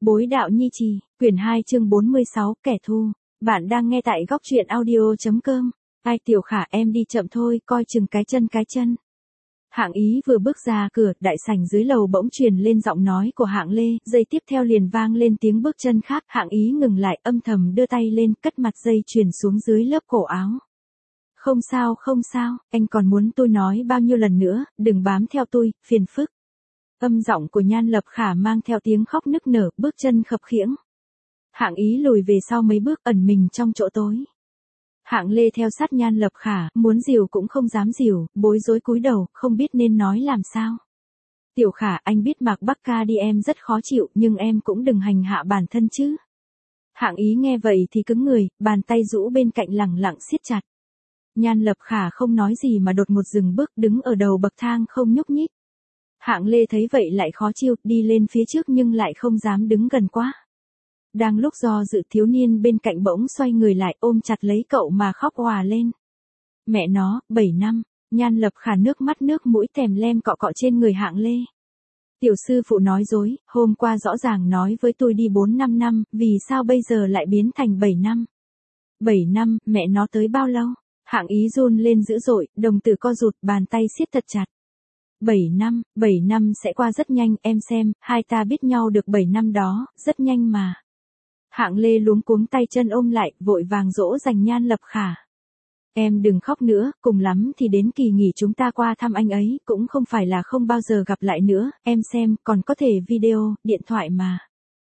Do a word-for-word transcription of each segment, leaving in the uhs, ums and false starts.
Bối đạo nhi trì, quyển hai chương bốn mươi sáu, kẻ thù. Bạn đang nghe tại góc truyện audio.com. Ai Tiểu Khả em đi chậm thôi, coi chừng cái chân cái chân. Hạng Ý vừa bước ra cửa, đại sảnh dưới lầu bỗng truyền lên giọng nói của Hạng Lê, giây tiếp theo liền vang lên tiếng bước chân khác. Hạng Ý ngừng lại, âm thầm đưa tay lên, cất mặt dây chuyền xuống dưới lớp cổ áo. Không sao không sao, anh còn muốn tôi nói bao nhiêu lần nữa, đừng bám theo tôi, phiền phức. Âm giọng của Nhan Lập Khả mang theo tiếng khóc nức nở, bước chân khập khiễng. Hạng Ý lùi về sau mấy bước, ẩn mình trong chỗ tối. Hạng Lê theo sát Nhan Lập Khả, muốn dìu cũng không dám dìu, bối rối cúi đầu, không biết nên nói làm sao. Tiểu Khả, anh biết Mạc Bắc Ca đi em rất khó chịu, nhưng em cũng đừng hành hạ bản thân chứ. Hạng Ý nghe vậy thì cứng người, bàn tay rũ bên cạnh lẳng lặng siết chặt. Nhan Lập Khả không nói gì mà đột ngột dừng bước, đứng ở đầu bậc thang không nhúc nhích. Hạng Lê thấy vậy lại khó chịu, đi lên phía trước nhưng lại không dám đứng gần quá. Đang lúc do dự, thiếu niên bên cạnh bỗng xoay người lại, ôm chặt lấy cậu mà khóc òa lên. Mẹ nó, bảy năm, Nhan Lập Khả nước mắt nước mũi tèm lem cọ cọ trên người Hạng Lê. Tiểu sư phụ nói dối, hôm qua rõ ràng nói với tôi đi bốn năm năm, vì sao bây giờ lại biến thành bảy năm? bảy năm, mẹ nó tới bao lâu? Hạng Ý run lên dữ dội, đồng tử co rụt, bàn tay siết thật chặt. bảy năm, bảy năm sẽ qua rất nhanh, em xem, hai ta biết nhau được bảy năm đó, rất nhanh mà. Hạng Lê luống cuống tay chân ôm lại, vội vàng dỗ dành Nhan Lập Khả. Em đừng khóc nữa, cùng lắm thì đến kỳ nghỉ chúng ta qua thăm anh ấy, cũng không phải là không bao giờ gặp lại nữa, em xem, còn có thể video, điện thoại mà.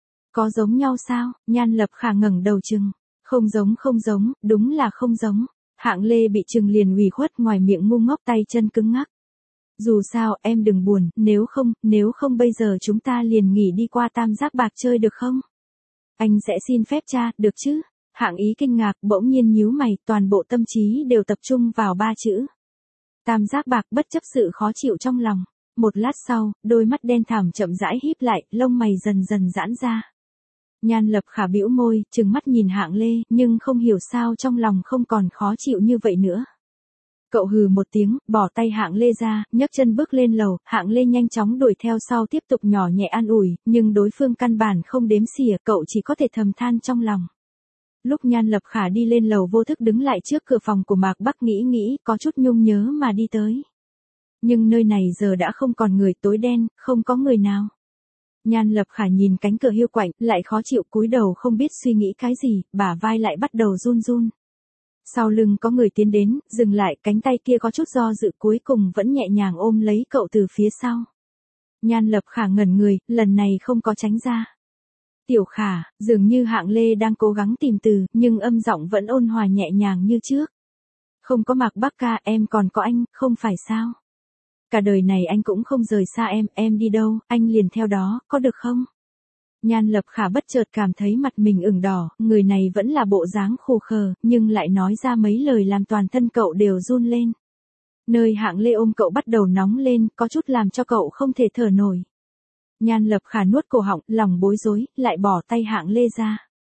Có giống nhau sao? Nhan Lập Khả ngẩng đầu chừng. Không giống không giống, đúng là không giống. Hạng Lê bị chừng liền ủy khuất, ngoài miệng ngu ngốc, tay chân cứng ngắc. Dù sao, em đừng buồn, nếu không, nếu không bây giờ chúng ta liền nghỉ đi qua Tam Giác Bạc chơi được không? Anh sẽ xin phép cha, được chứ? Hạng Ý kinh ngạc, bỗng nhiên nhíu mày, toàn bộ tâm trí đều tập trung vào ba chữ. Tam Giác Bạc, bất chấp sự khó chịu trong lòng. Một lát sau, đôi mắt đen thẳm chậm rãi híp lại, lông mày dần dần giãn ra. Nhan Lập Khả bĩu môi, trừng mắt nhìn Hạng Lê, nhưng không hiểu sao trong lòng không còn khó chịu như vậy nữa. Cậu hừ một tiếng, bỏ tay Hạng Lê ra, nhấc chân bước lên lầu, Hạng Lê nhanh chóng đuổi theo sau tiếp tục nhỏ nhẹ an ủi, nhưng đối phương căn bản không đếm xỉa, cậu chỉ có thể thầm than trong lòng. Lúc Nhan Lập Khả đi lên lầu vô thức đứng lại trước cửa phòng của Mạc Bắc, nghĩ nghĩ, có chút nhung nhớ mà đi tới. Nhưng nơi này giờ đã không còn người, tối đen, không có người nào. Nhan Lập Khả nhìn cánh cửa hiu quạnh, lại khó chịu, cúi đầu không biết suy nghĩ cái gì, bả vai lại bắt đầu run run. Sau lưng có người tiến đến, dừng lại, cánh tay kia có chút do dự, cuối cùng vẫn nhẹ nhàng ôm lấy cậu từ phía sau. Nhan Lập Khả ngẩn người, lần này không có tránh ra. Tiểu Khả, dường như Hạng Lê đang cố gắng tìm từ, nhưng âm giọng vẫn ôn hòa nhẹ nhàng như trước. Không có Mạc Bắc Ca, em còn có anh, không phải sao? Cả đời này anh cũng không rời xa em, em đi đâu, anh liền theo đó, có được không? Nhan Lập Khả bất chợt cảm thấy mặt mình ửng đỏ, người này vẫn là bộ dáng khù khờ, nhưng lại nói ra mấy lời làm toàn thân cậu đều run lên. Nơi Hạng Lê ôm cậu bắt đầu nóng lên, có chút làm cho cậu không thể thở nổi. Nhan Lập Khả nuốt cổ họng, lòng bối rối, lại bỏ tay Hạng Lê ra.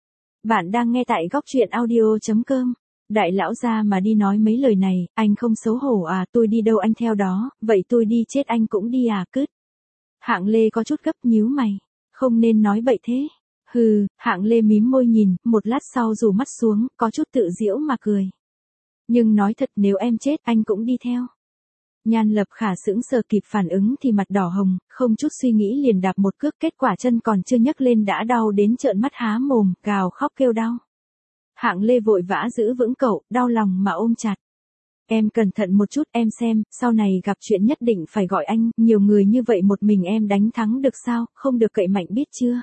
Bạn đang nghe tại góc truyện audio.com. Đại lão gia mà đi nói mấy lời này, anh không xấu hổ à, tôi đi đâu anh theo đó, vậy tôi đi chết anh cũng đi à, cứt. Hạng Lê có chút gấp, nhíu mày. Không nên nói bậy thế. Hừ, Hạng Lê mím môi nhìn, một lát sau rủ mắt xuống, có chút tự giễu mà cười. Nhưng nói thật, nếu em chết, anh cũng đi theo. Nhan Lập Khả sững sờ kịp phản ứng thì mặt đỏ hồng, không chút suy nghĩ liền đạp một cước, kết quả chân còn chưa nhấc lên đã đau đến trợn mắt há mồm, gào khóc kêu đau. Hạng Lê vội vã giữ vững cậu, đau lòng mà ôm chặt. Em cẩn thận một chút, em xem, sau này gặp chuyện nhất định phải gọi anh, nhiều người như vậy một mình em đánh thắng được sao, không được cậy mạnh biết chưa?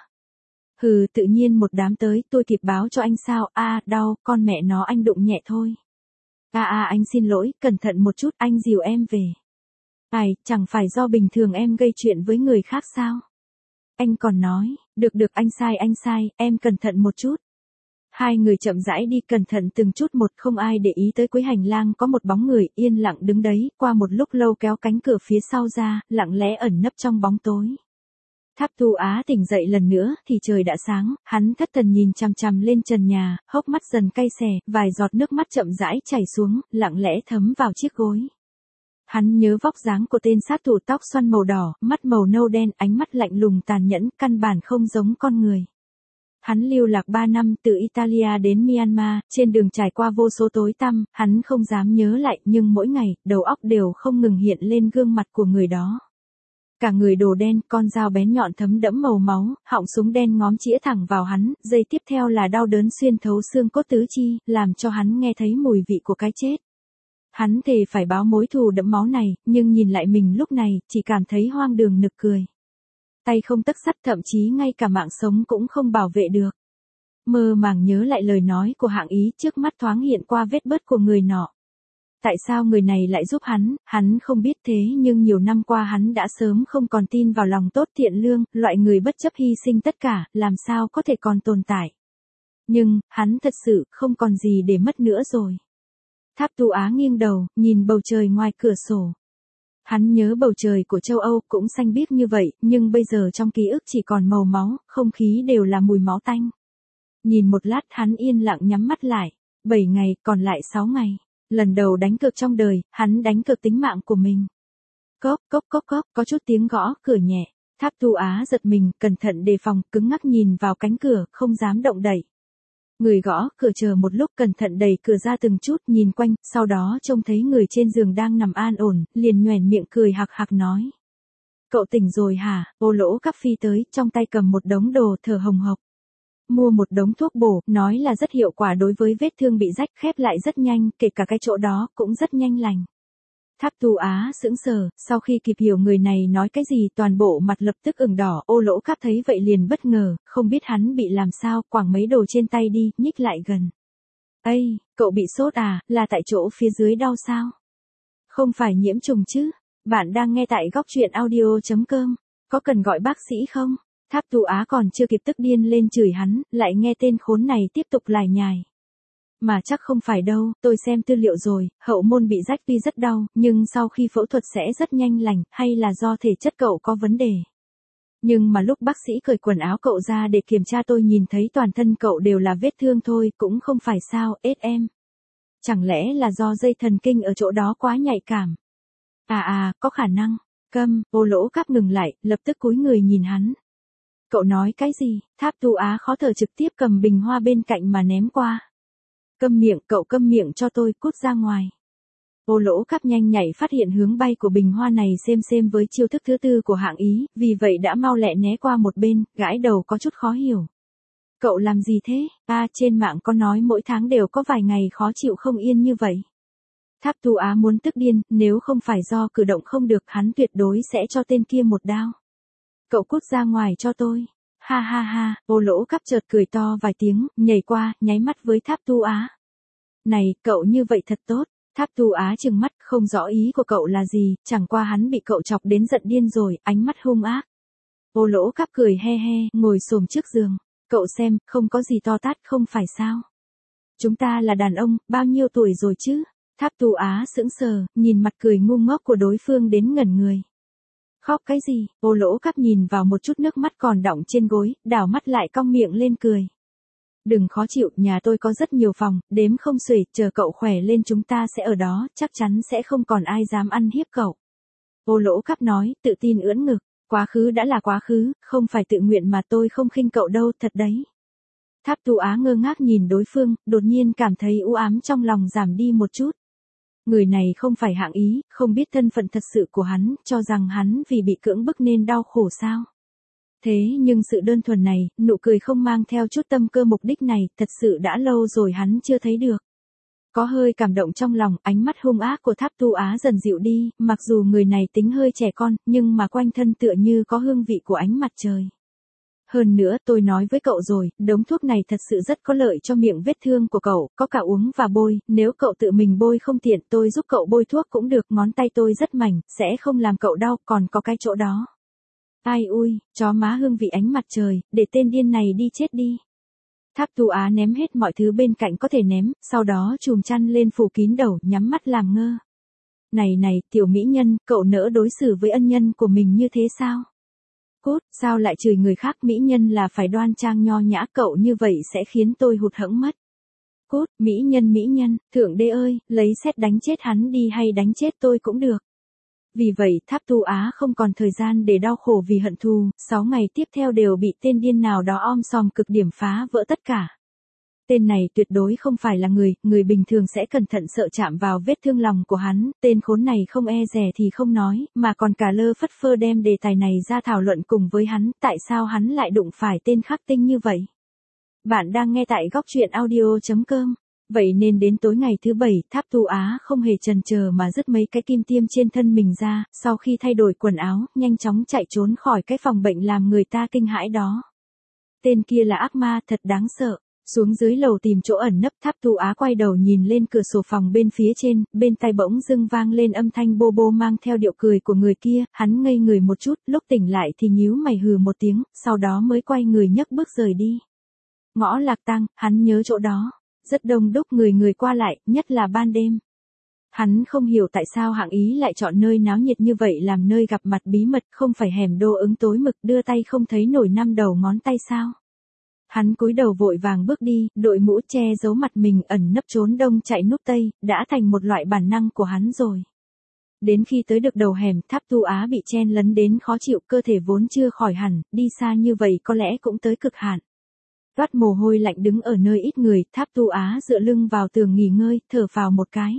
Hừ, tự nhiên một đám tới, tôi kịp báo cho anh sao, a à, đau, con mẹ nó anh đụng nhẹ thôi. À à anh xin lỗi, cẩn thận một chút, anh dìu em về. Ai, chẳng phải do bình thường em gây chuyện với người khác sao? Anh còn nói, được được anh sai anh sai, em cẩn thận một chút. Hai người chậm rãi đi cẩn thận từng chút một, không ai để ý tới cuối hành lang có một bóng người yên lặng đứng đấy, qua một lúc lâu kéo cánh cửa phía sau ra, lặng lẽ ẩn nấp trong bóng tối. Tháp Thu Á tỉnh dậy lần nữa, thì trời đã sáng, hắn thất thần nhìn chằm chằm lên trần nhà, hốc mắt dần cay xè, vài giọt nước mắt chậm rãi chảy xuống, lặng lẽ thấm vào chiếc gối. Hắn nhớ vóc dáng của tên sát thủ tóc xoăn màu đỏ, mắt màu nâu đen, ánh mắt lạnh lùng tàn nhẫn, căn bản không giống con người. Hắn lưu lạc ba năm từ Italia đến Myanmar, trên đường trải qua vô số tối tăm, hắn không dám nhớ lại nhưng mỗi ngày, đầu óc đều không ngừng hiện lên gương mặt của người đó. Cả người đồ đen, con dao bén nhọn thấm đẫm màu máu, họng súng đen ngóm chĩa thẳng vào hắn, giây tiếp theo là đau đớn xuyên thấu xương cốt tứ chi, làm cho hắn nghe thấy mùi vị của cái chết. Hắn thề phải báo mối thù đẫm máu này, nhưng nhìn lại mình lúc này, chỉ cảm thấy hoang đường nực cười. Tay không tấc sắt, thậm chí ngay cả mạng sống cũng không bảo vệ được. Mơ màng nhớ lại lời nói của Hạng Ý, trước mắt thoáng hiện qua vết bớt của người nọ. Tại sao người này lại giúp hắn, hắn không biết, thế nhưng nhiều năm qua hắn đã sớm không còn tin vào lòng tốt thiện lương, loại người bất chấp hy sinh tất cả, làm sao có thể còn tồn tại. Nhưng, hắn thật sự không còn gì để mất nữa rồi. Tháp Tu Á nghiêng đầu, nhìn bầu trời ngoài cửa sổ. Hắn nhớ bầu trời của châu Âu cũng xanh biếc như vậy, nhưng bây giờ trong ký ức chỉ còn màu máu, không khí đều là mùi máu tanh. Nhìn một lát hắn yên lặng nhắm mắt lại. Bảy ngày, còn lại sáu ngày. Lần đầu đánh cược trong đời, hắn đánh cược tính mạng của mình. Cốc, cốc, cốc, cốc, có chút tiếng gõ cửa nhẹ. Tháp Tu Á giật mình, cẩn thận đề phòng, cứng ngắc nhìn vào cánh cửa, không dám động đậy. Người gõ cửa chờ một lúc, cẩn thận đẩy cửa ra từng chút, nhìn quanh, sau đó trông thấy người trên giường đang nằm an ổn, liền nhoẻn miệng cười hạc hạc nói. Cậu tỉnh rồi hả? Ô Lỗ Cắp phi tới, trong tay cầm một đống đồ, thở hồng hộc. Mua một đống thuốc bổ, nói là rất hiệu quả đối với vết thương bị rách, khép lại rất nhanh, kể cả cái chỗ đó, cũng rất nhanh lành. Tháp Tu Á sững sờ, sau khi kịp hiểu người này nói cái gì, toàn bộ mặt lập tức ửng đỏ. Ô Lỗ Cắp thấy vậy liền bất ngờ, không biết hắn bị làm sao, quẳng mấy đồ trên tay đi, nhích lại gần. Ây, cậu bị sốt à, là tại chỗ phía dưới đau sao? Không phải nhiễm trùng chứ? Bạn đang nghe tại góc truyện audio chấm com, có cần gọi bác sĩ không? Tháp Tu Á còn chưa kịp tức điên lên chửi hắn, lại nghe tên khốn này tiếp tục lải nhải. Mà chắc không phải đâu, tôi xem tư liệu rồi, hậu môn bị rách tuy rất đau, nhưng sau khi phẫu thuật sẽ rất nhanh lành, hay là do thể chất cậu có vấn đề. Nhưng mà lúc bác sĩ cởi quần áo cậu ra để kiểm tra tôi nhìn thấy toàn thân cậu đều là vết thương thôi, cũng không phải sao, ết em. Chẳng lẽ là do dây thần kinh ở chỗ đó quá nhạy cảm? À à, có khả năng. Câm, Ô Lỗ Cắp ngừng lại, lập tức cúi người nhìn hắn. Cậu nói cái gì? Tháp Tu Á khó thở trực tiếp cầm bình hoa bên cạnh mà ném qua. Câm miệng, cậu câm miệng cho tôi, cút ra ngoài. Ô Lỗ Cắp nhanh nhạy phát hiện hướng bay của bình hoa này xem xem với chiêu thức thứ tư của Hạng Ý, vì vậy đã mau lẹ né qua một bên, gãi đầu có chút khó hiểu. Cậu làm gì thế? À, trên mạng có nói mỗi tháng đều có vài ngày khó chịu không yên như vậy. Tháp Tu Á muốn tức điên, nếu không phải do cử động không được, hắn tuyệt đối sẽ cho tên kia một đao. Cậu cút ra ngoài cho tôi. Ha ha ha, Ô Lỗ Cắp chợt cười to vài tiếng, nhảy qua, nháy mắt với Tháp Tu Á. Này, cậu như vậy thật tốt. Tháp Tu Á trừng mắt, không rõ ý của cậu là gì, chẳng qua hắn bị cậu chọc đến giận điên rồi, ánh mắt hung ác. Ô Lỗ Cắp cười he he, ngồi xổm trước giường. Cậu xem, không có gì to tát, không phải sao? Chúng ta là đàn ông, bao nhiêu tuổi rồi chứ? Tháp Tu Á sững sờ, nhìn mặt cười ngu ngốc của đối phương đến ngẩn người. Khóc cái gì? Ô Lỗ Cắp nhìn vào một chút nước mắt còn đọng trên gối, đảo mắt lại cong miệng lên cười. Đừng khó chịu, nhà tôi có rất nhiều phòng, đếm không xuể, chờ cậu khỏe lên chúng ta sẽ ở đó, chắc chắn sẽ không còn ai dám ăn hiếp cậu. Ô Lỗ Cắp nói, tự tin ưỡn ngực, quá khứ đã là quá khứ, không phải tự nguyện mà tôi không khinh cậu đâu, thật đấy. Tháp Tu Á ngơ ngác nhìn đối phương, đột nhiên cảm thấy u ám trong lòng giảm đi một chút. Người này không phải Hạng Ý, không biết thân phận thật sự của hắn, cho rằng hắn vì bị cưỡng bức nên đau khổ sao. Thế nhưng sự đơn thuần này, nụ cười không mang theo chút tâm cơ mục đích này, thật sự đã lâu rồi hắn chưa thấy được. Có hơi cảm động trong lòng, ánh mắt hung ác của Tháp Tu Á dần dịu đi, mặc dù người này tính hơi trẻ con, nhưng mà quanh thân tựa như có hương vị của ánh mặt trời. Hơn nữa, tôi nói với cậu rồi, đống thuốc này thật sự rất có lợi cho miệng vết thương của cậu, có cả uống và bôi, nếu cậu tự mình bôi không tiện, tôi giúp cậu bôi thuốc cũng được, ngón tay tôi rất mảnh, sẽ không làm cậu đau, còn có cái chỗ đó. Ai ui, chó má hương vị ánh mặt trời, để tên điên này đi chết đi. Tháp Tu Á ném hết mọi thứ bên cạnh có thể ném, sau đó chùm chăn lên phủ kín đầu, nhắm mắt làm ngơ. Này này, tiểu mỹ nhân, cậu nỡ đối xử với ân nhân của mình như thế sao? Cút, sao lại chửi người khác, mỹ nhân là phải đoan trang nho nhã, cậu như vậy sẽ khiến tôi hụt hẫng mất. Cút, mỹ nhân mỹ nhân, thượng đế ơi, lấy sét đánh chết hắn đi hay đánh chết tôi cũng được. Vì vậy Tháp Tu Á không còn thời gian để đau khổ vì hận thù, sáu ngày tiếp theo đều bị tên điên nào đó om sòm cực điểm phá vỡ tất cả. Tên này tuyệt đối không phải là người, người bình thường sẽ cẩn thận sợ chạm vào vết thương lòng của hắn, tên khốn này không e dè thì không nói, mà còn cả lơ phất phơ đem đề tài này ra thảo luận cùng với hắn, tại sao hắn lại đụng phải tên khắc tinh như vậy. Bạn đang nghe tại góc truyện audio chấm com. Vậy nên đến tối ngày thứ bảy, Tháp Tu Á không hề chần chờ mà dứt mấy cái kim tiêm trên thân mình ra, sau khi thay đổi quần áo, nhanh chóng chạy trốn khỏi cái phòng bệnh làm người ta kinh hãi đó. Tên kia là ác ma thật đáng sợ. Xuống dưới lầu tìm chỗ ẩn nấp, Tháp Tu Á quay đầu nhìn lên cửa sổ phòng bên phía trên, bên tai bỗng dưng vang lên âm thanh bô bô mang theo điệu cười của người kia, hắn ngây người một chút, lúc tỉnh lại thì nhíu mày hừ một tiếng, sau đó mới quay người nhấc bước rời đi. Ngõ Lạc Tăng, hắn nhớ chỗ đó, rất đông đúc người người qua lại, nhất là ban đêm. Hắn không hiểu tại sao Hạng Ý lại chọn nơi náo nhiệt như vậy làm nơi gặp mặt bí mật, không phải hẻm đô ứng tối mực đưa tay không thấy nổi năm đầu ngón tay sao. Hắn cúi đầu vội vàng bước đi, đội mũ che giấu mặt mình ẩn nấp trốn đông chạy núp tây, đã thành một loại bản năng của hắn rồi. Đến khi tới được đầu hẻm, Tháp Tu Á bị chen lấn đến khó chịu, cơ thể vốn chưa khỏi hẳn, đi xa như vậy có lẽ cũng tới cực hạn. Toát mồ hôi lạnh đứng ở nơi ít người, Tháp Tu Á dựa lưng vào tường nghỉ ngơi, thở phào một cái.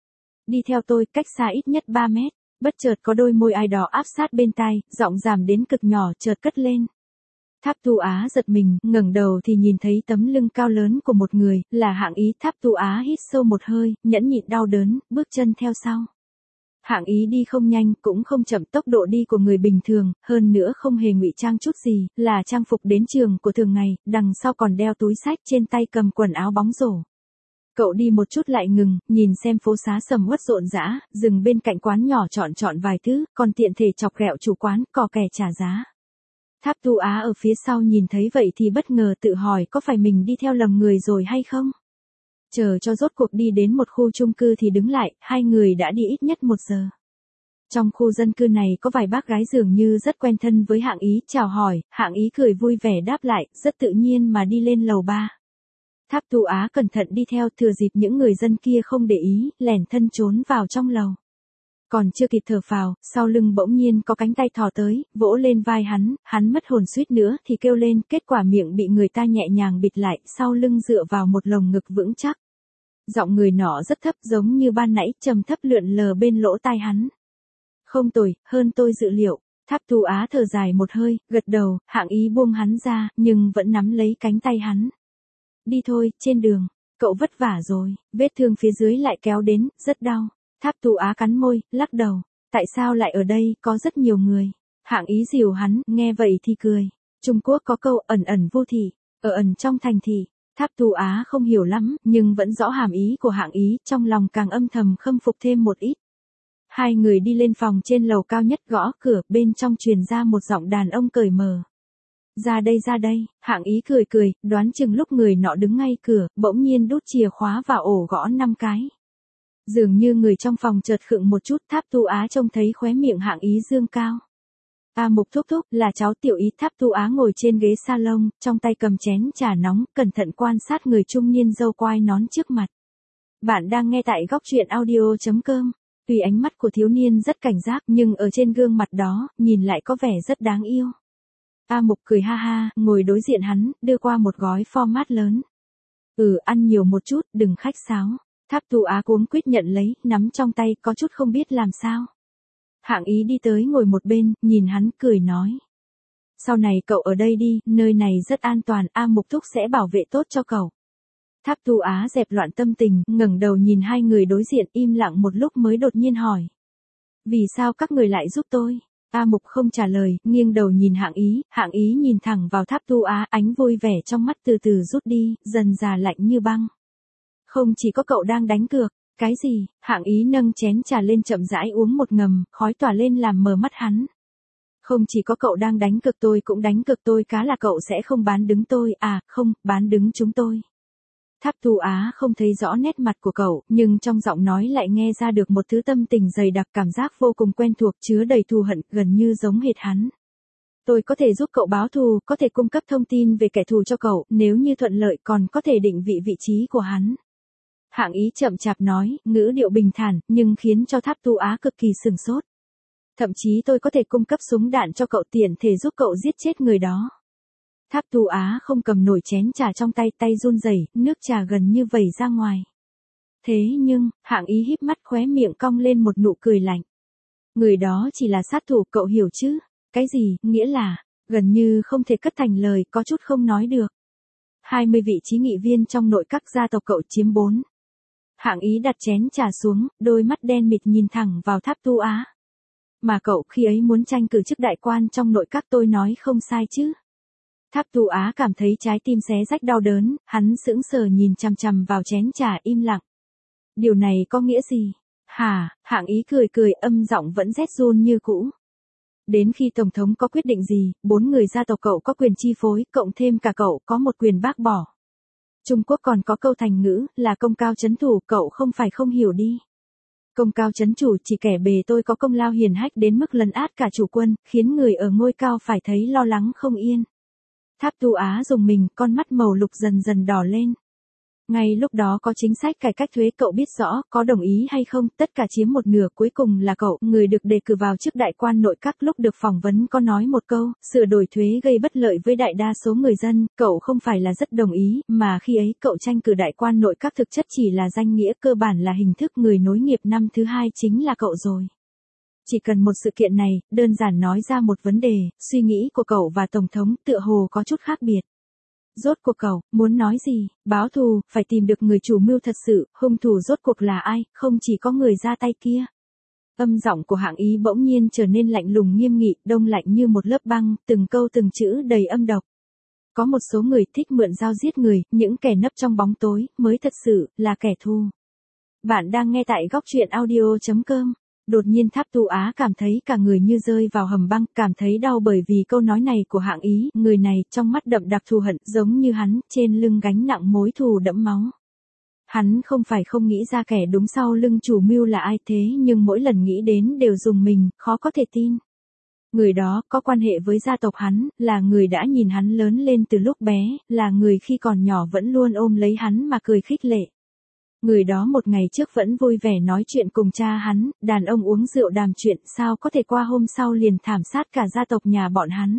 Đi theo tôi, cách xa ít nhất ba mét, bất chợt có đôi môi ai đó áp sát bên tai, giọng giảm đến cực nhỏ chợt cất lên. Tháp Tu Á giật mình, ngẩng đầu thì nhìn thấy tấm lưng cao lớn của một người, là Hạng Ý. Tháp Tu Á hít sâu một hơi, nhẫn nhịn đau đớn, bước chân theo sau. Hạng Ý đi không nhanh, cũng không chậm, tốc độ đi của người bình thường, hơn nữa không hề ngụy trang chút gì, là trang phục đến trường của thường ngày, đằng sau còn đeo túi xách, trên tay cầm quần áo bóng rổ. Cậu đi một chút lại ngừng, nhìn xem phố xá sầm uất rộn rã, dừng bên cạnh quán nhỏ chọn chọn vài thứ, còn tiện thể chọc ghẹo chủ quán, cò kè trả giá. Tháp Tu Á ở phía sau nhìn thấy vậy thì bất ngờ tự hỏi có phải mình đi theo lầm người rồi hay không? Chờ cho rốt cuộc đi đến một khu chung cư thì đứng lại, hai người đã đi ít nhất một giờ. Trong khu dân cư này có vài bác gái dường như rất quen thân với Hạng Ý, chào hỏi, Hạng Ý cười vui vẻ đáp lại, rất tự nhiên mà đi lên lầu ba. Tháp Tu Á cẩn thận đi theo, thừa dịp những người dân kia không để ý, lẻn thân trốn vào trong lầu. Còn chưa kịp thở phào, sau lưng bỗng nhiên có cánh tay thò tới, vỗ lên vai hắn, hắn mất hồn suýt nữa thì kêu lên, kết quả miệng bị người ta nhẹ nhàng bịt lại, sau lưng dựa vào một lồng ngực vững chắc. Giọng người nọ rất thấp giống như ban nãy, trầm thấp lượn lờ bên lỗ tai hắn. Không tồi, hơn tôi dự liệu. Tháp Tu Á thở dài một hơi, gật đầu, Hạng Ý buông hắn ra, nhưng vẫn nắm lấy cánh tay hắn. Đi thôi, trên đường, cậu vất vả rồi, vết thương phía dưới lại kéo đến, rất đau. Tháp Tu Á cắn môi, lắc đầu. Tại sao lại ở đây, có rất nhiều người. Hạng Ý dìu hắn, nghe vậy thì cười. Trung Quốc có câu ẩn ẩn vô thị, ở ẩn trong thành thị. Tháp Tu Á không hiểu lắm, nhưng vẫn rõ hàm ý của Hạng Ý, trong lòng càng âm thầm khâm phục thêm một ít. Hai người đi lên phòng trên lầu cao nhất, gõ cửa, bên trong truyền ra một giọng đàn ông cởi mở. Ra đây ra đây, Hạng Ý cười cười, đoán chừng lúc người nọ đứng ngay cửa, bỗng nhiên đút chìa khóa vào ổ gõ năm cái. Dường như người trong phòng chợt khựng một chút, Tháp Tu Á trông thấy khóe miệng Hạng Ý dương cao. A Mục thúc thúc, là cháu Tiểu Ý. Tháp Tu Á ngồi trên ghế salon, trong tay cầm chén trà nóng, cẩn thận quan sát người trung niên râu quai nón trước mặt. Bạn đang nghe tại góc truyện audio chấm com. Tuy ánh mắt của thiếu niên rất cảnh giác, nhưng ở trên gương mặt đó, nhìn lại có vẻ rất đáng yêu. A Mục cười ha ha, ngồi đối diện hắn, đưa qua một gói format lớn. Ừ, ăn nhiều một chút, đừng khách sáo. Tháp Tu Á cuống quýt nhận lấy, nắm trong tay, có chút không biết làm sao. Hạng Ý đi tới ngồi một bên, nhìn hắn, cười nói. Sau này cậu ở đây đi, nơi này rất an toàn, A Mục thúc sẽ bảo vệ tốt cho cậu. Tháp Tu Á dẹp loạn tâm tình, ngẩng đầu nhìn hai người đối diện, im lặng một lúc mới đột nhiên hỏi. Vì sao các người lại giúp tôi? A Mục không trả lời, nghiêng đầu nhìn Hạng Ý, Hạng Ý nhìn thẳng vào Tháp Tu Á, ánh vui vẻ trong mắt từ từ rút đi, dần già lạnh như băng. Không chỉ có cậu đang đánh cược. Cái gì? Hạng Ý nâng chén trà lên chậm rãi uống một ngầm, khói tỏa lên làm mờ mắt hắn. Không chỉ có cậu đang đánh cược, tôi cũng đánh cược, tôi cá là cậu sẽ không bán đứng tôi, à, không, bán đứng chúng tôi. Tháp Tu Á không thấy rõ nét mặt của cậu, nhưng trong giọng nói lại nghe ra được một thứ tâm tình dày đặc, cảm giác vô cùng quen thuộc, chứa đầy thù hận, gần như giống hệt hắn. Tôi có thể giúp cậu báo thù, có thể cung cấp thông tin về kẻ thù cho cậu, nếu như thuận lợi còn có thể định vị vị trí của hắn. Hạng Ý chậm chạp nói, ngữ điệu bình thản, nhưng khiến cho Tháp Tu Á cực kỳ sừng sốt. Thậm chí tôi có thể cung cấp súng đạn cho cậu tiện thể giúp cậu giết chết người đó. Tháp Tu Á không cầm nổi chén trà trong tay, tay run rẩy, nước trà gần như vẩy ra ngoài. Thế nhưng, Hạng Ý híp mắt khóe miệng cong lên một nụ cười lạnh. Người đó chỉ là sát thủ, cậu hiểu chứ? Cái gì, nghĩa là, gần như không thể cất thành lời, có chút không nói được. hai mươi vị trí nghị viên trong nội các gia tộc cậu chiếm bốn. Hạng Ý đặt chén trà xuống, đôi mắt đen mịt nhìn thẳng vào Tháp Tu Á. Mà cậu khi ấy muốn tranh cử chức đại quan trong nội các, tôi nói không sai chứ? Tháp Tu Á cảm thấy trái tim xé rách đau đớn, hắn sững sờ nhìn chằm chằm vào chén trà im lặng. Điều này có nghĩa gì? Hả? Hạng Ý cười cười, âm giọng vẫn rét run như cũ. Đến khi Tổng thống có quyết định gì, bốn người gia tộc cậu có quyền chi phối, cộng thêm cả cậu có một quyền bác bỏ. Trung Quốc còn có câu thành ngữ là công cao chấn thủ, cậu không phải không hiểu đi. Công cao chấn chủ chỉ kẻ bề tôi có công lao hiển hách đến mức lấn át cả chủ quân, khiến người ở ngôi cao phải thấy lo lắng không yên. Tháp Tu Á dùng mình, con mắt màu lục dần dần đỏ lên. Ngay lúc đó có chính sách cải cách thuế, cậu biết rõ, có đồng ý hay không, tất cả chiếm một nửa, cuối cùng là cậu, người được đề cử vào chức đại quan nội các, lúc được phỏng vấn có nói một câu, sửa đổi thuế gây bất lợi với đại đa số người dân, cậu không phải là rất đồng ý, mà khi ấy cậu tranh cử đại quan nội các thực chất chỉ là danh nghĩa, cơ bản là hình thức, người nối nghiệp năm thứ hai chính là cậu rồi. Chỉ cần một sự kiện này, đơn giản nói ra một vấn đề, suy nghĩ của cậu và Tổng thống tựa hồ có chút khác biệt. Rốt cuộc cậu, muốn nói gì? Báo thù, phải tìm được người chủ mưu thật sự, hung thủ rốt cuộc là ai, không chỉ có người ra tay kia. Âm giọng của Hạng Ý bỗng nhiên trở nên lạnh lùng nghiêm nghị, đông lạnh như một lớp băng, từng câu từng chữ đầy âm độc. Có một số người thích mượn dao giết người, những kẻ nấp trong bóng tối, mới thật sự là kẻ thù. Bạn đang nghe tại góc truyện audio chấm com. Đột nhiên Tháp Tu Á cảm thấy cả người như rơi vào hầm băng, cảm thấy đau bởi vì câu nói này của Hạng Ý, người này trong mắt đậm đặc thù hận, giống như hắn, trên lưng gánh nặng mối thù đẫm máu. Hắn không phải không nghĩ ra kẻ đúng sau lưng chủ mưu là ai, thế nhưng mỗi lần nghĩ đến đều rùng mình, khó có thể tin. Người đó có quan hệ với gia tộc hắn, là người đã nhìn hắn lớn lên từ lúc bé, là người khi còn nhỏ vẫn luôn ôm lấy hắn mà cười khích lệ. Người đó một ngày trước vẫn vui vẻ nói chuyện cùng cha hắn, đàn ông uống rượu đàm chuyện, sao có thể qua hôm sau liền thảm sát cả gia tộc nhà bọn hắn.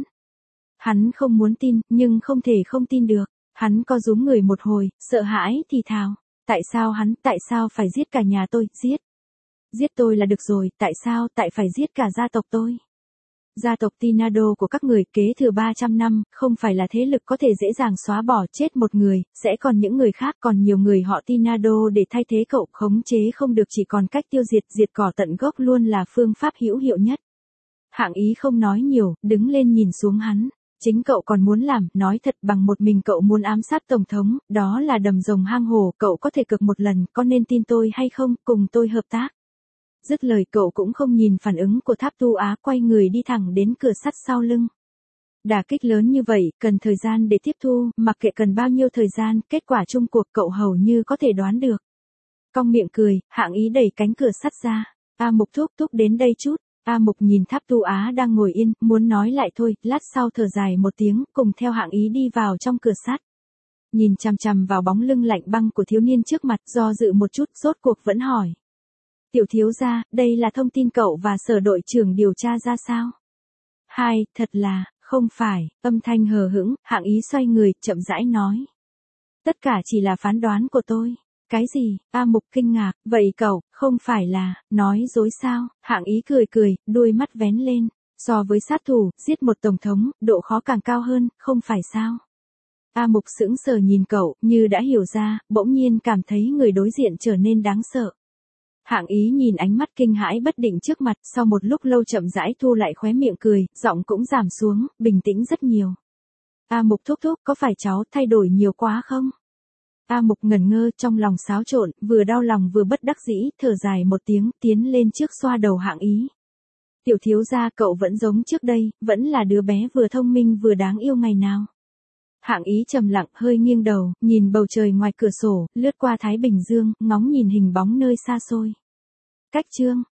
Hắn không muốn tin, nhưng không thể không tin được. Hắn co rúm người một hồi, sợ hãi thì thào. Tại sao hắn, tại sao phải giết cả nhà tôi, giết. Giết tôi là được rồi, tại sao, tại phải giết cả gia tộc tôi. Gia tộc Tinado của các người kế thừa ba trăm năm, không phải là thế lực có thể dễ dàng xóa bỏ, chết một người, sẽ còn những người khác, còn nhiều người họ Tinado để thay thế cậu, khống chế không được, chỉ còn cách tiêu diệt, diệt cỏ tận gốc luôn là phương pháp hữu hiệu nhất. Hạng Ý không nói nhiều, đứng lên nhìn xuống hắn. Chính cậu còn muốn làm, nói thật, bằng một mình cậu muốn ám sát Tổng thống, đó là đầm rồng hang hổ, cậu có thể cực một lần, có nên tin tôi hay không, cùng tôi hợp tác. Dứt lời cậu cũng không nhìn phản ứng của Tháp Tu Á, quay người đi thẳng đến cửa sắt sau lưng. Đả kích lớn như vậy, cần thời gian để tiếp thu, mặc kệ cần bao nhiêu thời gian, kết quả chung cuộc cậu hầu như có thể đoán được. Cong miệng cười, Hạng Ý đẩy cánh cửa sắt ra. A Mục thúc thúc đến đây chút. A Mục nhìn Tháp Tu Á đang ngồi yên, muốn nói lại thôi, lát sau thở dài một tiếng, cùng theo Hạng Ý đi vào trong cửa sắt. Nhìn chằm chằm vào bóng lưng lạnh băng của thiếu niên trước mặt, do dự một chút, rốt cuộc vẫn hỏi. Tiểu thiếu gia, đây là thông tin cậu và sở đội trưởng điều tra ra sao? Hai, thật là, không phải, âm thanh hờ hững, Hạng Ý xoay người, chậm rãi nói. Tất cả chỉ là phán đoán của tôi. Cái gì? A Mục kinh ngạc, vậy cậu, không phải là, nói dối sao? Hạng Ý cười cười, đuôi mắt vén lên. So với sát thủ, giết một tổng thống, độ khó càng cao hơn, không phải sao? A Mục sững sờ nhìn cậu, như đã hiểu ra, bỗng nhiên cảm thấy người đối diện trở nên đáng sợ. Hạng Ý nhìn ánh mắt kinh hãi bất định trước mặt, sau một lúc lâu chậm rãi thu lại khóe miệng cười, giọng cũng giảm xuống, bình tĩnh rất nhiều. A Mục thúc thúc, có phải cháu thay đổi nhiều quá không? A Mục ngẩn ngơ, trong lòng xáo trộn, vừa đau lòng vừa bất đắc dĩ, thở dài một tiếng, tiến lên trước xoa đầu Hạng Ý. Tiểu thiếu gia, cậu vẫn giống trước đây, vẫn là đứa bé vừa thông minh vừa đáng yêu ngày nào. Hạng Ý trầm lặng, hơi nghiêng đầu, nhìn bầu trời ngoài cửa sổ, lướt qua Thái Bình Dương, ngóng nhìn hình bóng nơi xa xôi. Cách chương